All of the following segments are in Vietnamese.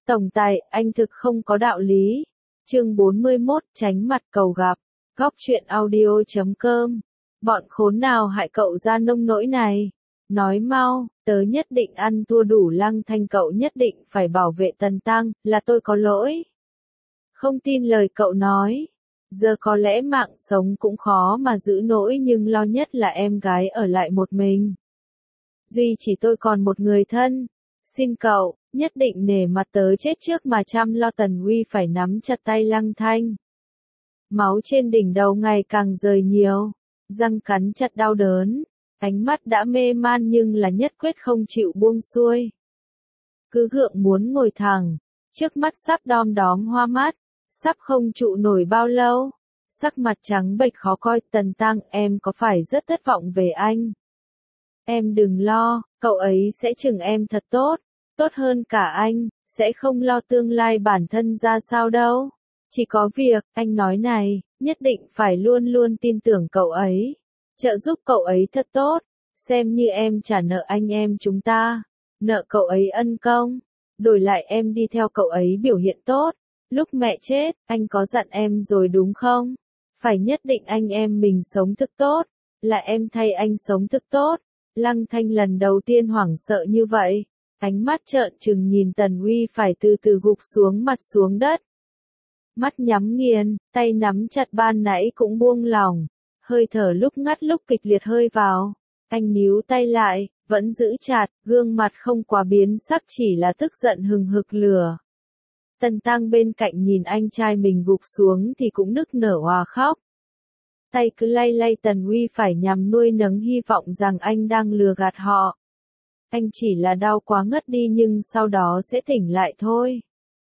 Tổng tài, anh thực không có đạo lý. Chương 41, tránh mặt cầu gặp. Góc truyện audio.com. Bọn khốn nào hại cậu ra nông nỗi này? Nói mau, tớ nhất định ăn thua đủ Lăng Thanh, cậu nhất định phải bảo vệ Tần Tăng, là tôi có lỗi. Không tin lời cậu nói. Giờ có lẽ mạng sống cũng khó mà giữ nổi, nhưng lo nhất là em gái ở lại một mình. Duy chỉ tôi còn một người thân. Xin cậu, nhất định nể mặt tớ chết trước mà chăm lo. Tần Uy phải nắm chặt tay Lăng Thanh. Máu trên đỉnh đầu ngày càng rơi nhiều, răng cắn chặt đau đớn, ánh mắt đã mê man nhưng là nhất quyết không chịu buông xuôi. Cứ gượng muốn ngồi thẳng, trước mắt sắp đom đóm hoa mắt, sắp không trụ nổi bao lâu. Sắc mặt trắng bệch khó coi. Tần Tăng, em có phải rất thất vọng về anh? Em đừng lo, cậu ấy sẽ chừng em thật tốt, tốt hơn cả anh, sẽ không lo tương lai bản thân ra sao đâu. Chỉ có việc, anh nói này, nhất định phải luôn luôn tin tưởng cậu ấy, trợ giúp cậu ấy thật tốt, xem như em trả nợ anh em chúng ta, nợ cậu ấy ân công, đổi lại em đi theo cậu ấy biểu hiện tốt. Lúc mẹ chết, anh có dặn em rồi đúng không? Phải nhất định anh em mình sống thực tốt, là em thay anh sống thực tốt. Lăng Thanh lần đầu tiên hoảng sợ như vậy, ánh mắt trợn trừng nhìn Tần Uy phải từ từ gục xuống mặt xuống đất. Mắt nhắm nghiền, tay nắm chặt ban nãy cũng buông lỏng, hơi thở lúc ngắt lúc kịch liệt hơi vào. Anh níu tay lại, vẫn giữ chặt, gương mặt không quá biến sắc, chỉ là tức giận hừng hực lửa. Tần Tăng bên cạnh nhìn anh trai mình gục xuống thì cũng nức nở òa khóc. Tay cứ lay lay Tần Uy phải nhằm nuôi nấng hy vọng rằng anh đang lừa gạt họ. Anh chỉ là đau quá ngất đi nhưng sau đó sẽ tỉnh lại thôi.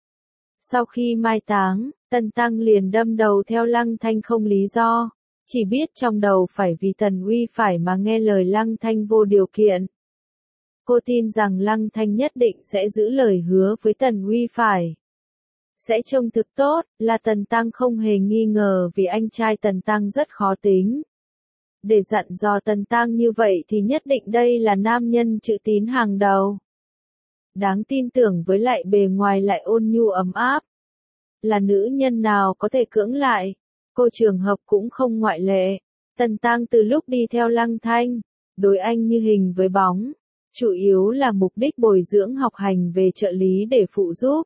Sau khi mai táng, Tần Tăng liền đâm đầu theo Lăng Thanh không lý do, chỉ biết trong đầu phải vì Tần Uy phải mà nghe lời Lăng Thanh vô điều kiện. Cô tin rằng Lăng Thanh nhất định sẽ giữ lời hứa với Tần Uy phải. Sẽ trông thực tốt, là Tần Tăng không hề nghi ngờ vì anh trai Tần Tăng rất khó tính. Để dặn dò Tần Tăng như vậy thì nhất định đây là nam nhân chữ tín hàng đầu. Đáng tin tưởng với lại bề ngoài lại ôn nhu ấm áp. Là nữ nhân nào có thể cưỡng lại, cô Trường Hợp cũng không ngoại lệ. Tần Tăng từ lúc đi theo Lăng Thanh, đối anh như hình với bóng, chủ yếu là mục đích bồi dưỡng học hành về trợ lý để phụ giúp.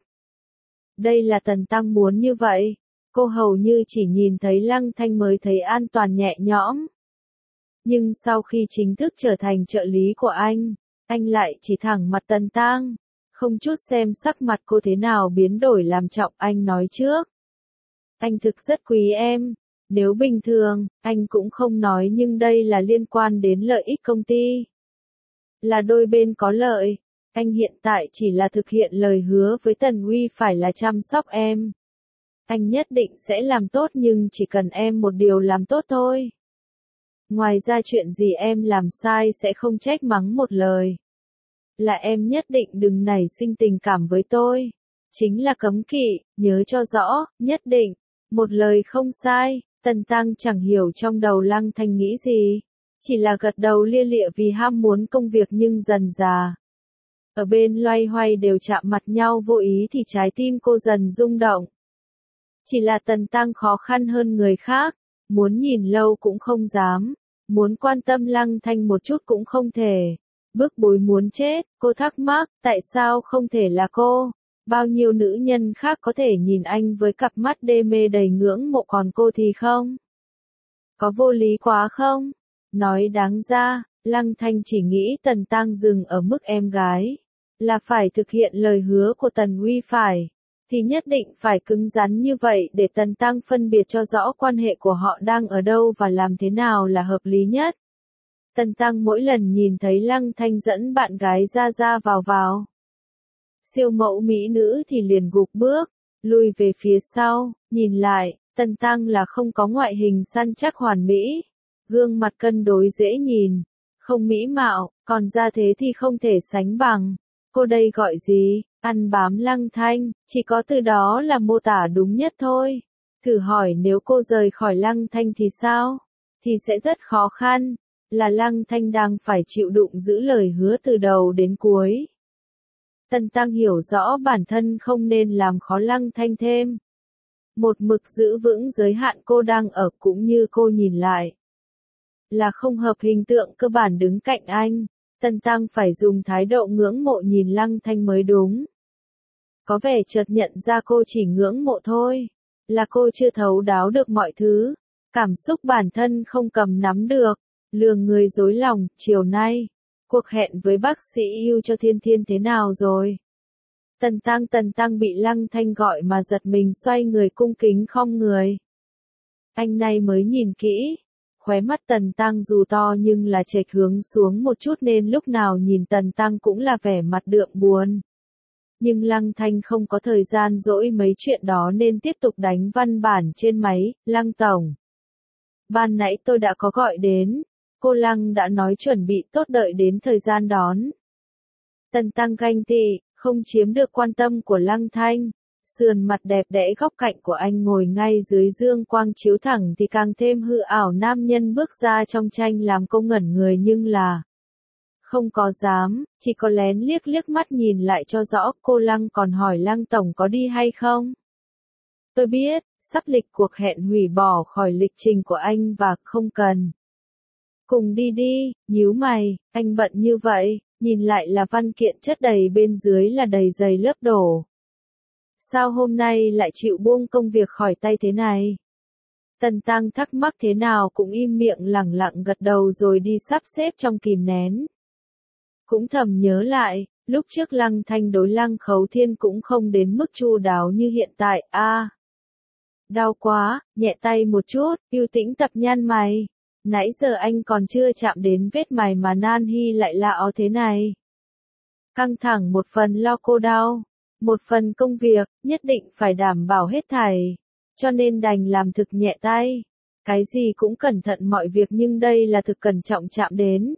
Đây là Tần Tăng muốn như vậy, cô hầu như chỉ nhìn thấy Lăng Thanh mới thấy an toàn nhẹ nhõm. Nhưng sau khi chính thức trở thành trợ lý của anh lại chỉ thẳng mặt Tần Tăng, không chút xem sắc mặt cô thế nào biến đổi làm trọng. Anh nói trước, anh thực rất quý em, nếu bình thường, anh cũng không nói, nhưng đây là liên quan đến lợi ích công ty. Là đôi bên có lợi. Anh hiện tại chỉ là thực hiện lời hứa với Tần Uy phải là chăm sóc em. Anh nhất định sẽ làm tốt nhưng chỉ cần em một điều làm tốt thôi. Ngoài ra chuyện gì em làm sai sẽ không trách mắng một lời. Là em nhất định đừng nảy sinh tình cảm với tôi. Chính là cấm kỵ, nhớ cho rõ, nhất định. Một lời không sai. Tần Tăng chẳng hiểu trong đầu Lăng Thanh nghĩ gì. Chỉ là gật đầu lia lịa vì ham muốn công việc, nhưng dần dà. Ở bên loay hoay đều chạm mặt nhau vô ý thì trái tim cô dần rung động. Chỉ là Tần Tăng khó khăn hơn người khác, muốn nhìn lâu cũng không dám, muốn quan tâm Lăng Thanh một chút cũng không thể. Bức bối muốn chết, cô thắc mắc, tại sao không thể là cô? Bao nhiêu nữ nhân khác có thể nhìn anh với cặp mắt đê mê đầy ngưỡng mộ, còn cô thì không? Có vô lý quá không? Nói đáng ra, Lăng Thanh chỉ nghĩ Tần Tăng dừng ở mức em gái. Là phải thực hiện lời hứa của Tần Uy phải, thì nhất định phải cứng rắn như vậy để Tần Tăng phân biệt cho rõ quan hệ của họ đang ở đâu và làm thế nào là hợp lý nhất. Tần Tăng mỗi lần nhìn thấy Lăng Thanh dẫn bạn gái ra vào. Siêu mẫu mỹ nữ thì liền gục bước, lùi về phía sau, nhìn lại, Tần Tăng là không có ngoại hình săn chắc hoàn mỹ, gương mặt cân đối dễ nhìn, không mỹ mạo, còn ra thế thì không thể sánh bằng. Cô đây gọi gì? Ăn bám Lăng Thanh, chỉ có từ đó là mô tả đúng nhất thôi. Thử hỏi nếu cô rời khỏi Lăng Thanh thì sao? Thì sẽ rất khó khăn. Là Lăng Thanh đang phải chịu đựng giữ lời hứa từ đầu đến cuối. Tần Tăng hiểu rõ bản thân không nên làm khó Lăng Thanh thêm. Một mực giữ vững giới hạn cô đang ở cũng như cô nhìn lại. Là không hợp hình tượng cơ bản đứng cạnh anh. Tần Tăng phải dùng thái độ ngưỡng mộ nhìn Lăng Thanh mới đúng. Có vẻ chợt nhận ra cô chỉ ngưỡng mộ thôi. Là cô chưa thấu đáo được mọi thứ. Cảm xúc bản thân không cầm nắm được. Lường người dối lòng, chiều nay. Cuộc hẹn với bác sĩ yêu cho Thiên Thiên thế nào rồi? Tần Tăng bị Lăng Thanh gọi mà giật mình xoay người cung kính khom người. Anh này mới nhìn kỹ. Khóe mắt Tần Tăng dù to nhưng là chệch hướng xuống một chút nên lúc nào nhìn Tần Tăng cũng là vẻ mặt đượm buồn. Nhưng Lăng Thanh không có thời gian dỗi mấy chuyện đó nên tiếp tục đánh văn bản trên máy. Lăng Tổng. Ban nãy tôi đã có gọi đến. Cô Lăng đã nói chuẩn bị tốt đợi đến thời gian đón. Tần Tăng ganh tị, không chiếm được quan tâm của Lăng Thanh. Sườn mặt đẹp đẽ góc cạnh của anh ngồi ngay dưới dương quang chiếu thẳng thì càng thêm hư ảo nam nhân bước ra trong tranh làm cô ngẩn người nhưng là không có dám, chỉ có lén liếc liếc mắt nhìn lại cho rõ. Cô Lăng còn hỏi Lăng Tổng có đi hay không? Tôi biết, sắp lịch cuộc hẹn hủy bỏ khỏi lịch trình của anh và không cần. Cùng đi đi, nhíu mày, anh bận như vậy, nhìn lại là văn kiện chất đầy bên dưới là đầy giày lớp đổ. Sao hôm nay lại chịu buông công việc khỏi tay thế này? Tần Tăng thắc mắc thế nào cũng im miệng lẳng lặng gật đầu rồi đi sắp xếp trong kìm nén. Cũng thầm nhớ lại, lúc trước Lăng Thanh đối Lăng Khấu Thiên cũng không đến mức chu đáo như hiện tại. Đau quá, nhẹ tay một chút, Yêu Tĩnh tập nhăn mày. Nãy giờ anh còn chưa chạm đến vết mày mà Nan Hy lại lạ ó thế này. Căng thẳng một phần lo cô đau, một phần công việc, nhất định phải đảm bảo hết thảy. Cho nên đành làm thực nhẹ tay. Cái gì cũng cẩn thận mọi việc nhưng đây là thực cẩn trọng chạm đến.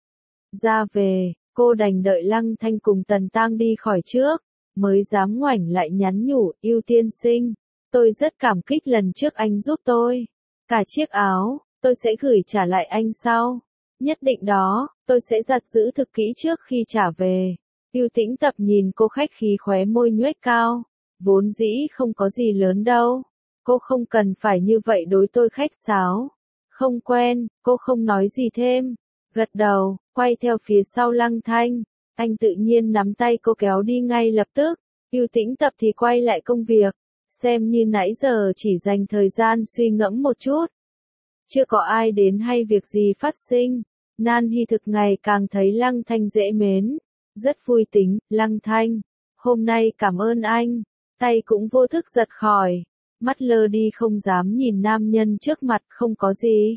Ra về, cô đành đợi Lăng Thanh cùng Tần Tăng đi khỏi trước, mới dám ngoảnh lại nhắn nhủ. Yêu tiên sinh, tôi rất cảm kích lần trước anh giúp tôi. Cả chiếc áo, tôi sẽ gửi trả lại anh sau. Nhất định đó, tôi sẽ giặt giữ thực kỹ trước khi trả về. Yêu Tĩnh tập nhìn cô khách khí khóe môi nhoếch cao. Vốn dĩ không có gì lớn đâu. Cô không cần phải như vậy đối tôi khách sáo. Không quen, cô không nói gì thêm. Gật đầu, quay theo phía sau Lăng Thanh. Anh tự nhiên nắm tay cô kéo đi ngay lập tức. Yêu Tĩnh tập thì quay lại công việc. Xem như nãy giờ chỉ dành thời gian suy ngẫm một chút. Chưa có ai đến hay việc gì phát sinh. Nan Hy thực ngày càng thấy Lăng Thanh dễ mến. Rất vui tính. Lăng Thanh, hôm nay cảm ơn anh. Tay cũng vô thức giật khỏi. Mắt lơ đi không dám nhìn nam nhân trước mặt. Không có gì.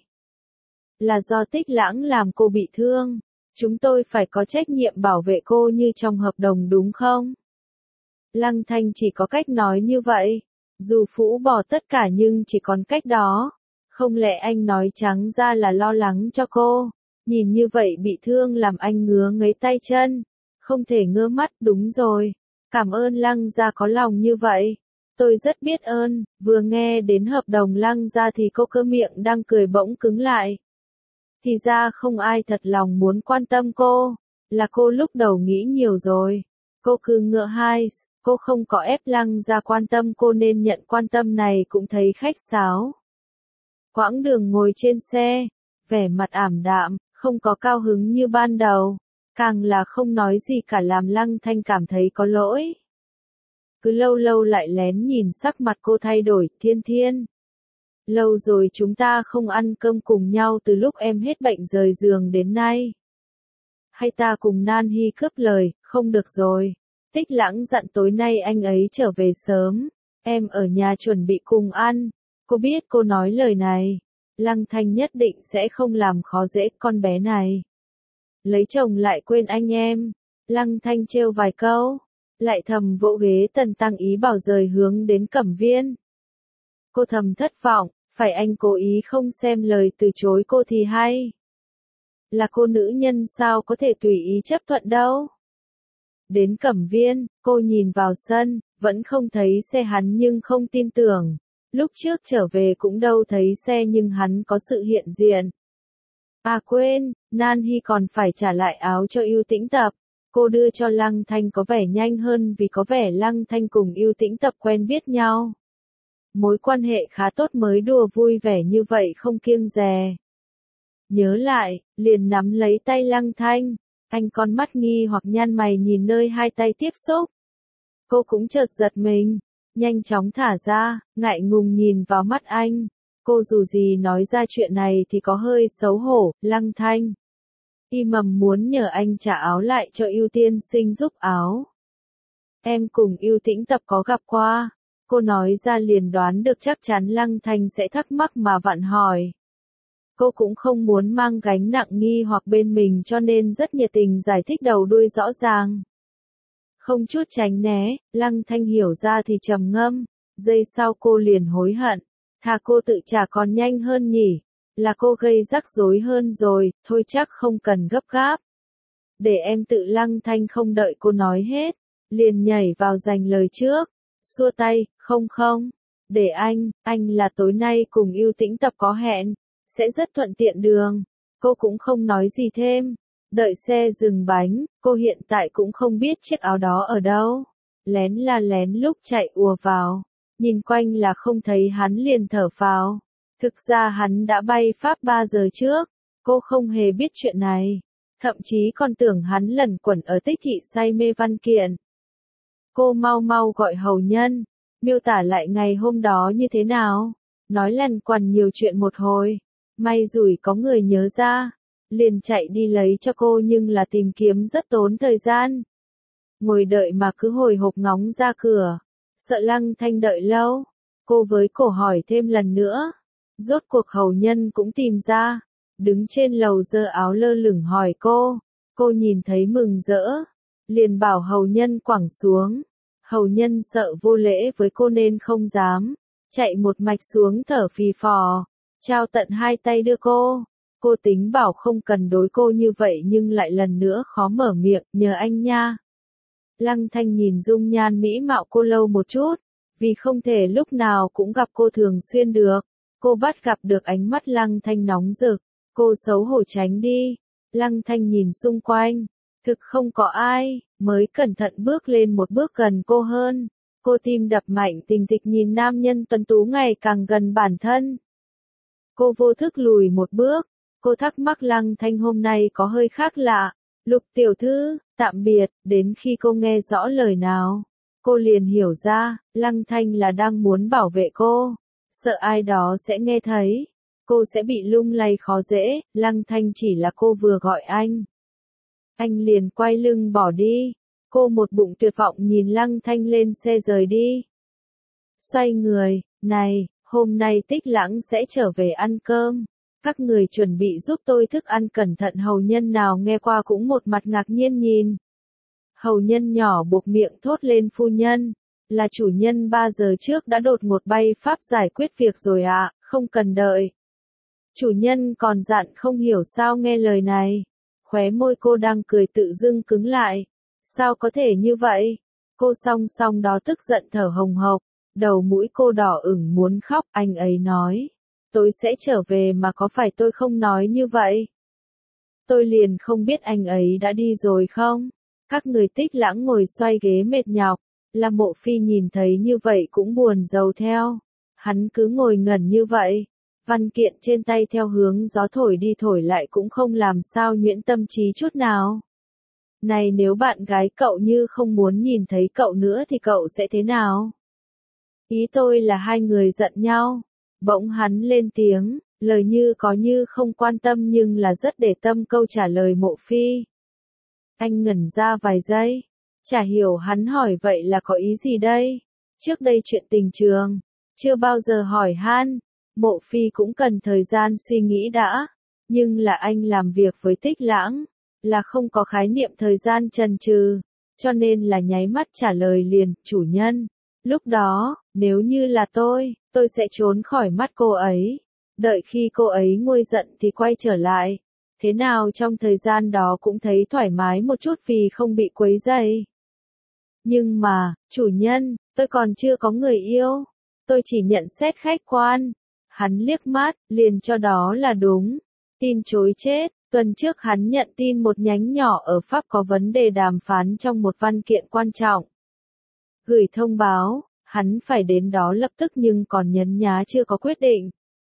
Là do Tích Lãng làm cô bị thương. Chúng tôi phải có trách nhiệm bảo vệ cô như trong hợp đồng đúng không? Lăng Thanh chỉ có cách nói như vậy. Dù phũ bỏ tất cả nhưng chỉ còn cách đó. Không lẽ anh nói trắng ra là lo lắng cho cô? Nhìn như vậy bị thương làm anh ngứa ngấy tay chân. Không thể ngơ mắt. Đúng rồi. Cảm ơn Lăng gia có lòng như vậy. Tôi rất biết ơn. Vừa nghe đến hợp đồng Lăng gia thì cô cơ miệng đang cười bỗng cứng lại. Thì ra không ai thật lòng muốn quan tâm cô. Là cô lúc đầu nghĩ nhiều rồi. Cô cứ ngựa hai. Cô không có ép Lăng gia quan tâm cô nên nhận quan tâm này cũng thấy khách sáo. Quãng đường ngồi trên xe, vẻ mặt ảm đạm, không có cao hứng như ban đầu. Càng là không nói gì cả làm Lăng Thanh cảm thấy có lỗi. Cứ lâu lâu lại lén nhìn sắc mặt cô thay đổi. Thiên Thiên, lâu rồi chúng ta không ăn cơm cùng nhau từ lúc em hết bệnh rời giường đến nay. Hay ta cùng Nan Hy cướp lời. Không được rồi. Tích Lãng dặn tối nay anh ấy trở về sớm. Em ở nhà chuẩn bị cùng ăn. Cô biết cô nói lời này. Lăng Thanh nhất định sẽ không làm khó dễ con bé này. Lấy chồng lại quên anh em. Lăng Thanh trêu vài câu. Lại thầm vỗ ghế. Tần Tăng ý bảo rời hướng đến Cẩm Viên. Cô thầm thất vọng. Phải anh cố ý không xem lời từ chối cô thì hay. Là cô nữ nhân sao có thể tùy ý chấp thuận đâu. Đến Cẩm Viên, cô nhìn vào sân, vẫn không thấy xe hắn nhưng không tin tưởng. Lúc trước trở về cũng đâu thấy xe nhưng hắn có sự hiện diện. À quên, Nan Hy còn phải trả lại áo cho Yêu Tĩnh tập. Cô đưa cho Lăng Thanh có vẻ nhanh hơn vì có vẻ Lăng Thanh cùng Ưu Tĩnh tập quen biết nhau. Mối quan hệ khá tốt mới đùa vui vẻ như vậy không kiêng dè. Nhớ lại, liền nắm lấy tay Lăng Thanh, anh con mắt nghi hoặc nhăn mày nhìn nơi hai tay tiếp xúc. Cô cũng chợt giật mình, nhanh chóng thả ra, ngại ngùng nhìn vào mắt anh. Cô dù gì nói ra chuyện này thì có hơi xấu hổ. Lăng Thanh y mầm muốn nhờ anh trả áo lại cho Ưu tiên sinh giúp áo. Em cùng Ưu Tĩnh tập có gặp qua. Cô nói ra liền đoán được chắc chắn Lăng Thanh sẽ thắc mắc mà vặn hỏi. Cô cũng không muốn mang gánh nặng nghi hoặc bên mình cho nên rất nhiệt tình giải thích đầu đuôi rõ ràng. Không chút tránh né, Lăng Thanh hiểu ra thì trầm ngâm, giây sau cô liền hối hận. Thà cô tự trả còn nhanh hơn nhỉ, là cô gây rắc rối hơn rồi, thôi chắc không cần gấp gáp. Để em tự. Lăng Thanh không đợi cô nói hết, liền nhảy vào giành lời trước, xua tay, không, để anh là tối nay cùng Ưu Tĩnh tập có hẹn, sẽ rất thuận tiện đường. Cô cũng không nói gì thêm. Đợi xe dừng bánh, cô hiện tại cũng không biết chiếc áo đó ở đâu. Lén là lén lúc chạy ùa vào, nhìn quanh là không thấy hắn liền thở phào. Thực ra hắn đã bay Pháp 3 giờ trước, cô không hề biết chuyện này. Thậm chí còn tưởng hắn lẩn quẩn ở Tích Thị say mê văn kiện. Cô mau gọi hầu nhân, miêu tả lại ngày hôm đó như thế nào. Nói lằn quằn nhiều chuyện một hồi, may rủi có người nhớ ra. Liền chạy đi lấy cho cô nhưng là tìm kiếm rất tốn thời gian. Ngồi đợi mà cứ hồi hộp ngóng ra cửa, sợ Lăng Thanh đợi lâu. Cô với cổ hỏi thêm lần nữa. Rốt cuộc hầu nhân cũng tìm ra, đứng trên lầu giơ áo lơ lửng hỏi cô. Cô nhìn thấy mừng rỡ, liền bảo hầu nhân quẳng xuống. Hầu nhân sợ vô lễ với cô nên không dám, chạy một mạch xuống thở phì phò, trao tận hai tay đưa cô. Cô tính bảo không cần đối cô như vậy nhưng lại lần nữa khó mở miệng, nhờ anh nha. Lăng Thanh nhìn dung nhan mỹ mạo cô lâu một chút, vì không thể lúc nào cũng gặp cô thường xuyên được. Cô bắt gặp được ánh mắt Lăng Thanh nóng rực, cô xấu hổ tránh đi. Lăng Thanh nhìn xung quanh, thực không có ai, mới cẩn thận bước lên một bước gần cô hơn. Cô tim đập mạnh tình thịch nhìn nam nhân tuấn tú ngày càng gần bản thân. Cô vô thức lùi một bước. Cô thắc mắc Lăng Thanh hôm nay có hơi khác lạ. Lục tiểu thư, tạm biệt. Đến khi cô nghe rõ lời nào, cô liền hiểu ra, Lăng Thanh là đang muốn bảo vệ cô. Sợ ai đó sẽ nghe thấy, cô sẽ bị lung lay khó dễ. Lăng Thanh chỉ là cô vừa gọi anh. Anh liền quay lưng bỏ đi. Cô một bụng tuyệt vọng nhìn Lăng Thanh lên xe rời đi. Xoay người, này, hôm nay Tích Lãng sẽ trở về ăn cơm. Các người chuẩn bị giúp tôi thức ăn cẩn thận. Hầu nhân nào nghe qua cũng một mặt ngạc nhiên nhìn. Hầu nhân nhỏ buộc miệng thốt lên, phu nhân, là chủ nhân 3 giờ trước đã đột ngột bay Pháp giải quyết việc rồi ạ, không cần đợi. Chủ nhân còn dặn không hiểu sao nghe lời này. Khóe môi cô đang cười tự dưng cứng lại. Sao có thể như vậy? Cô song đó tức giận thở hồng hộc, đầu mũi cô đỏ ửng muốn khóc. Anh ấy nói, tôi sẽ trở về mà có phải tôi không nói như vậy? Tôi liền không biết anh ấy đã đi rồi không? Các người Tích Lãng ngồi xoay ghế mệt nhọc, là Mộ Phi nhìn thấy như vậy cũng buồn rầu theo. Hắn cứ ngồi ngẩn như vậy, văn kiện trên tay theo hướng gió thổi đi thổi lại cũng không làm sao nhuyễn tâm trí chút nào. Này nếu bạn gái cậu như không muốn nhìn thấy cậu nữa thì cậu sẽ thế nào? Ý tôi là hai người giận nhau. Bỗng hắn lên tiếng, lời như có như không quan tâm nhưng là rất để tâm câu trả lời Mộ Phi. Anh ngẩn ra vài giây, chả hiểu hắn hỏi vậy là có ý gì đây. Trước đây chuyện tình trường, chưa bao giờ hỏi han. Mộ Phi cũng cần thời gian suy nghĩ đã. Nhưng là anh làm việc với Tích Lãng, là không có khái niệm thời gian chần chừ, cho nên là nháy mắt trả lời liền, chủ nhân. Lúc đó, nếu như là tôi sẽ trốn khỏi mắt cô ấy. Đợi khi cô ấy nguôi giận thì quay trở lại. Thế nào trong thời gian đó cũng thấy thoải mái một chút vì không bị quấy rầy. Nhưng mà, chủ nhân, tôi còn chưa có người yêu. Tôi chỉ nhận xét khách quan. Hắn liếc mắt, liền cho đó là đúng. Tin chối chết, Tuần trước hắn nhận tin một nhánh nhỏ ở Pháp có vấn đề đàm phán trong một văn kiện quan trọng. Gửi thông báo, hắn phải đến đó lập tức nhưng còn nhấn nhá chưa có quyết định.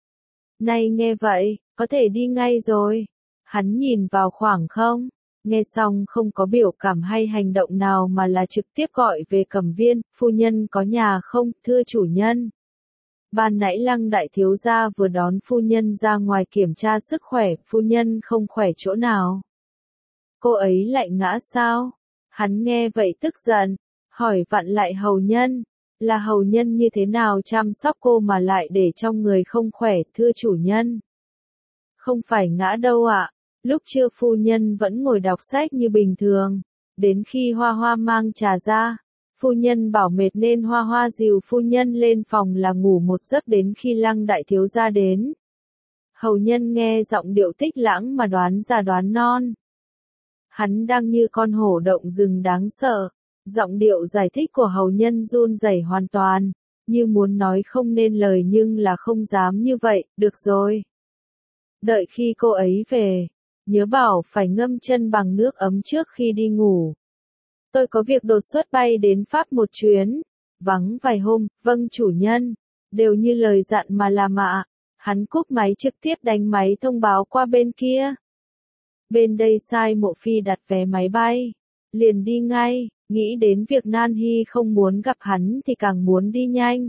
Nay nghe vậy, có thể đi ngay rồi. Hắn nhìn vào khoảng không, nghe xong không có biểu cảm hay hành động nào mà là trực tiếp gọi về Cẩm Viên, phu nhân có nhà không, thưa chủ nhân. Ban nãy Lăng đại thiếu gia vừa đón phu nhân ra ngoài kiểm tra sức khỏe, phu nhân không khỏe chỗ nào. Cô ấy lại ngã sao? Hắn nghe vậy tức giận, hỏi vặn lại hầu nhân, là hầu nhân như thế nào chăm sóc cô mà lại để trong người không khỏe, thưa chủ nhân. Không phải ngã đâu ạ, lúc trưa phu nhân vẫn ngồi đọc sách như bình thường, đến khi Hoa Hoa mang trà ra. Phu nhân bảo mệt nên Hoa Hoa dìu phu nhân lên phòng là ngủ một giấc đến khi Lăng đại thiếu gia đến. Hầu nhân nghe giọng điệu Tích Lãng mà đoán ra đoán non. Hắn đang như con hổ động rừng đáng sợ. Giọng điệu giải thích của hầu nhân run rẩy hoàn toàn, như muốn nói không nên lời nhưng là không dám như vậy, được rồi. Đợi khi cô ấy về, nhớ bảo phải ngâm chân bằng nước ấm trước khi đi ngủ. Tôi có việc đột xuất bay đến Pháp một chuyến, vắng vài hôm, vâng chủ nhân, đều như lời dặn mà làm ạ. Hắn cúp máy trực tiếp đánh máy thông báo qua bên kia. Bên đây sai Mộ Phi đặt vé máy bay, liền đi ngay, nghĩ đến việc Nan Hy không muốn gặp hắn thì càng muốn đi nhanh.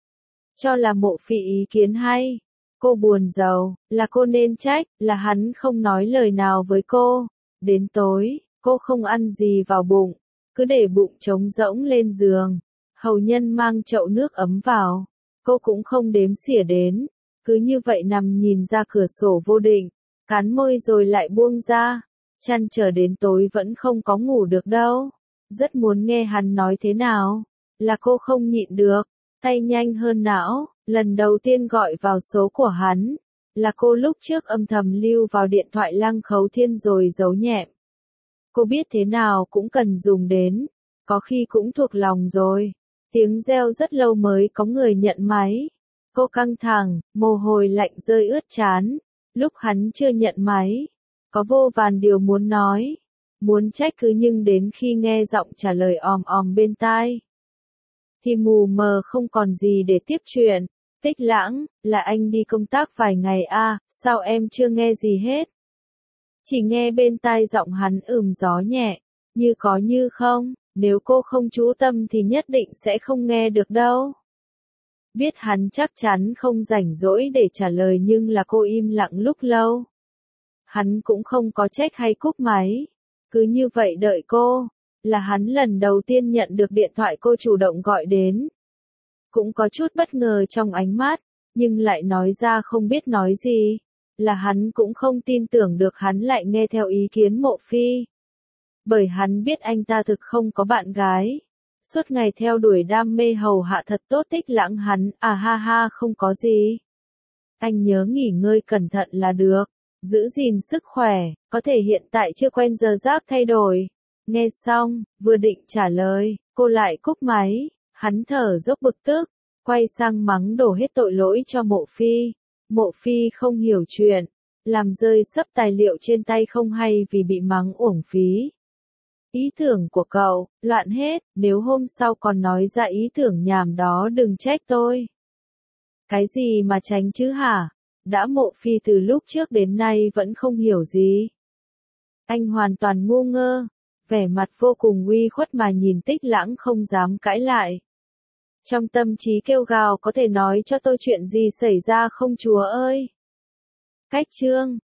Cho là Mộ Phi ý kiến hay, cô buồn rầu, là cô nên trách, là hắn không nói lời nào với cô. Đến tối, cô không ăn gì vào bụng, cứ để bụng trống rỗng lên giường. Hầu nhân mang chậu nước ấm vào, cô cũng không đếm xỉa đến, cứ như vậy nằm nhìn ra cửa sổ vô định, cắn môi rồi lại buông ra, chăn trở đến tối vẫn không có ngủ được đâu. Rất muốn nghe hắn nói thế nào, là cô không nhịn được, tay nhanh hơn não, lần đầu tiên gọi vào số của hắn, là cô lúc trước âm thầm lưu vào điện thoại Lăng Khấu Thiên rồi giấu nhẹm. Cô biết thế nào cũng cần dùng đến, có khi cũng thuộc lòng rồi. Tiếng reo rất lâu mới có người nhận máy. Cô căng thẳng, mồ hôi lạnh rơi ướt trán. Lúc hắn chưa nhận máy, có vô vàn điều muốn nói, muốn trách cứ nhưng đến khi nghe giọng trả lời òm òm bên tai, thì mù mờ không còn gì để tiếp chuyện. Tích Lãng, là anh đi công tác vài ngày à, sao em chưa nghe gì hết? Chỉ nghe bên tai giọng hắn gió nhẹ, như có như không, nếu cô không chú tâm thì nhất định sẽ không nghe được đâu. Biết hắn chắc chắn không rảnh rỗi để trả lời nhưng là cô im lặng lúc lâu. Hắn cũng không có trách hay cúp máy, cứ như vậy đợi cô, là hắn lần đầu tiên nhận được điện thoại cô chủ động gọi đến. Cũng có chút bất ngờ trong ánh mắt, nhưng lại nói ra không biết nói gì, là hắn cũng không tin tưởng được hắn lại nghe theo ý kiến Mộ Phi. Bởi hắn biết anh ta thực không có bạn gái, suốt ngày theo đuổi đam mê hầu hạ thật tốt. Tích Lãng hắn, à ha ha không có gì. Anh nhớ nghỉ ngơi cẩn thận là được, giữ gìn sức khỏe, có thể hiện tại chưa quen giờ giấc thay đổi. Nghe xong, vừa định trả lời, cô lại cúp máy, hắn thở dốc bực tức, quay sang mắng đổ hết tội lỗi cho Mộ Phi. Mộ Phi không hiểu chuyện, làm rơi sấp tài liệu trên tay không hay vì bị mắng uổng phí. Ý tưởng của cậu, loạn hết, nếu hôm sau còn nói ra ý tưởng nhảm đó đừng trách tôi. Cái gì mà tránh chứ hả? Đã Mộ Phi từ lúc trước đến nay vẫn không hiểu gì. Anh hoàn toàn ngu ngơ, vẻ mặt vô cùng uy khuất mà nhìn Tích Lãng không dám cãi lại. Trong tâm trí kêu gào có thể nói cho tôi chuyện gì xảy ra không chúa ơi? Cách chương